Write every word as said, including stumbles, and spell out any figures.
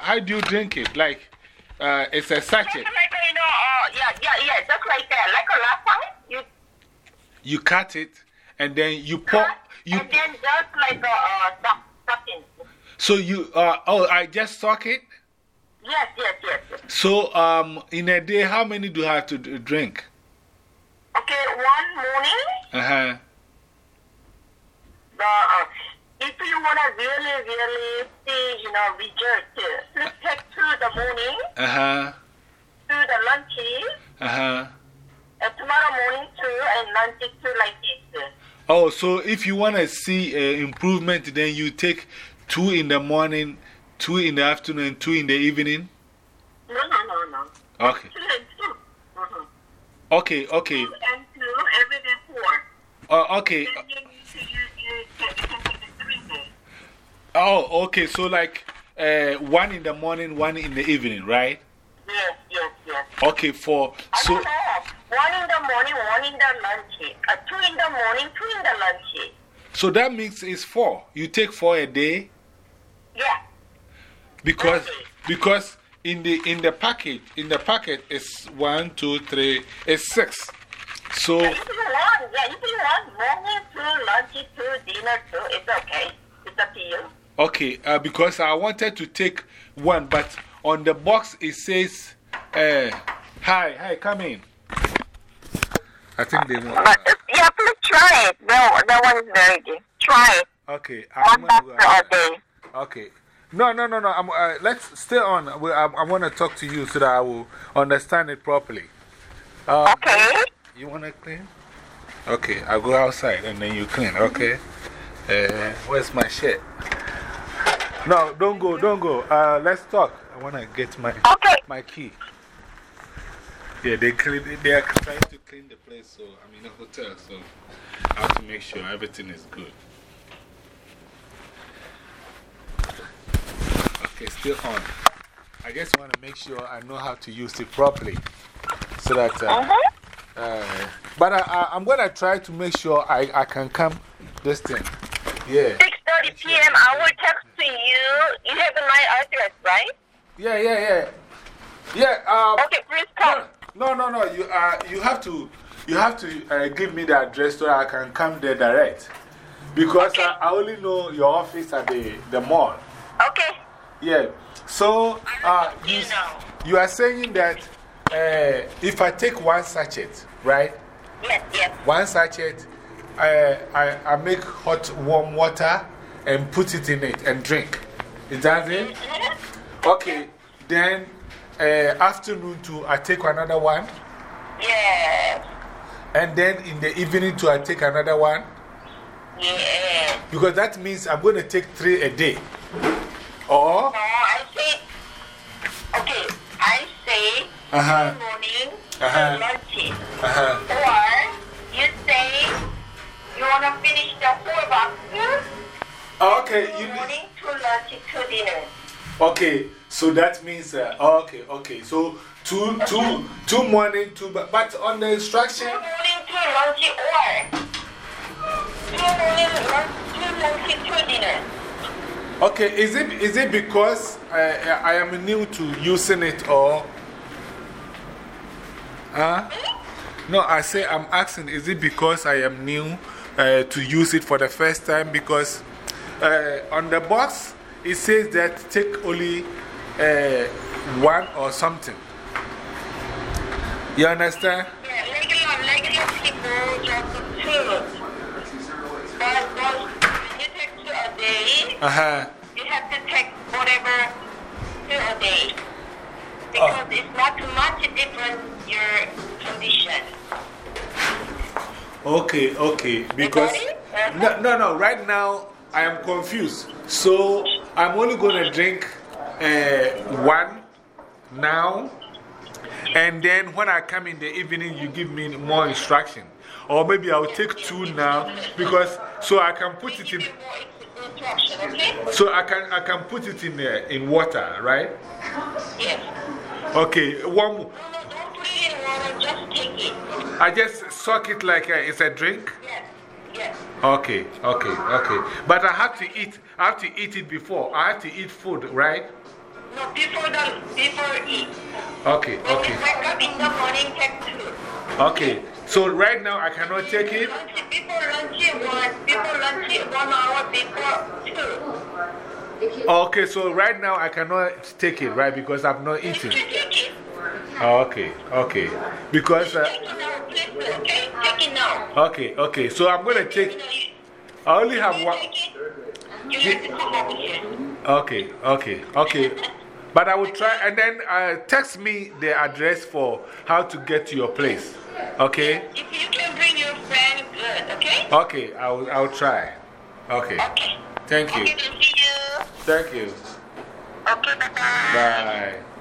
how do you drink it? Like, uh, it's a sachet. Just like, you know, uh, yeah, yeah, yeah, just like that. Like a last time, you You cut it and then you pour. cut, You, and then just like a uh, stuff, stuffing. so you, uh, oh, I just soak it? Yes, yes, yes, yes. So, um, in a day, how many do you have to d- drink? Okay, one morning, Uh huh. the, uh, if you want to really, really see, you know, result, uh, to take to the morning, Uh huh. to the lunch, Uh huh. and tomorrow morning too, and lunch too, like this. Oh, so if you want to see uh, improvement, then you take two in the morning, two in the afternoon, two in the evening? No, no, no, no. Okay. Two and two. Mm-hmm. Okay, okay. Two and two, every day four. Oh, okay. Then you need to, you, you, can, you can take it three days. Oh, okay. So, like uh, one in the morning, one in the evening, right? Yes, yes, yes. Okay, for. I So, don't know. One in the morning, one in the lunch. Uh, two in the morning, two in the lunch. so that means it's four. You take four a day? Yeah. Because, Okay. because in the, in the package, in the packet, it's one, two, three, it's six. So, Yeah, if you want, yeah, if you want morning, two, lunch, two, dinner, two, it's okay. It's up to you. okay, uh, because I wanted to take one, but on the box it says, uh, hi, hi, come in. I think they want. But, uh, yeah, please try it. That, that one is very good. Try it. Okay, One I'm doctor gonna, a day. okay. No, no, no, no. I'm, uh, let's stay on. We- I, I want to talk to you so that I will understand it properly. Uh, Okay. You want to clean? Okay, I'll go outside and then you clean, okay? Uh, where's my shirt? No, don't go, don't go. Uh, let's talk. I want to get my, Okay. my key. Yeah, they, clean, they are trying to clean the place, so I'm in a hotel, so I have to make sure everything is good. Okay, still on. I just want to make sure I know how to use it properly. So that. Uh, Uh-huh. uh, but I, I, I'm going to try to make sure I, I can come this thing. Yeah. six thirty p m I will text to you. You have my address, right? Yeah, yeah, yeah. Yeah. Um, Okay, please come. No, no, no. You, uh, you have to, you have to uh, give me the address so I can come there direct. Because I, I only know your office at the, the mall. Okay. Yeah. So uh, you, You know. you are saying that uh, if I take one sachet, right? Yes, yes. One sachet, I, I, I make hot, warm water and put it in it and drink. Is that it? Mm-hmm. Okay. Then uh, afternoon too, I take another one. Yes. And then in the evening too, I take another one. Yes. Because that means I'm going to take three a day. Or? No, I say, okay, I say Uh huh. in the morning Uh-huh. to lunch. Uh huh. Or you say you want to finish the whole box Okay. in You, the morning to lunch to dinner. okay. So that means, uh, okay, okay. So two, two, two morning, two, but, but on the instruction. Two morning to lunch or two morning lunch, two lunch to dinner. Okay, is it, is it because I, I am new to using it or? Huh? No, I say I'm asking, is it because I am new uh, to use it for the first time? Because uh, on the box it says that take only uh, one or something. You understand? Yeah, regular, regular people just two. But, but when you take two a day, Uh huh. you have to take whatever two a day. Because it's not too much different your condition. Okay, okay. Because. No, no, no. Right now I am confused. So I'm only going to drink uh, one now. And then when I come in the evening, you give me more instruction. Or maybe I'll take two now because so I can put it in. Instruction, okay? So I can, I can put it in, uh, in water, right? Yes. Okay, one more. No, no, don't put it in water, just take it. I just suck it like uh, it's a drink? Yes, yes. Okay, okay, okay. But I have to eat, I have to eat it before. I have to eat food, right? No, before the, before eat. Okay, When okay. you wake up in the morning, take two. Okay, so right now I cannot take it? Lunch, before lunch, one. Before lunch, one hour before two. Okay, so right now I cannot take it, right? Because I'm not eating. You can take it. Oh, okay, okay. Because. Uh, Take it now, please, okay? Take it now. okay, okay. So I'm going to take. I only have one. You have to come over here. Okay, okay, okay. But I will try and then uh, text me the address for how to get to your place. Okay? If you can bring your friend, good, okay? Okay, I will, I will try. Okay. Okay. Thank you. Okay, then see you. Thank you. Okay, bye-bye. Bye.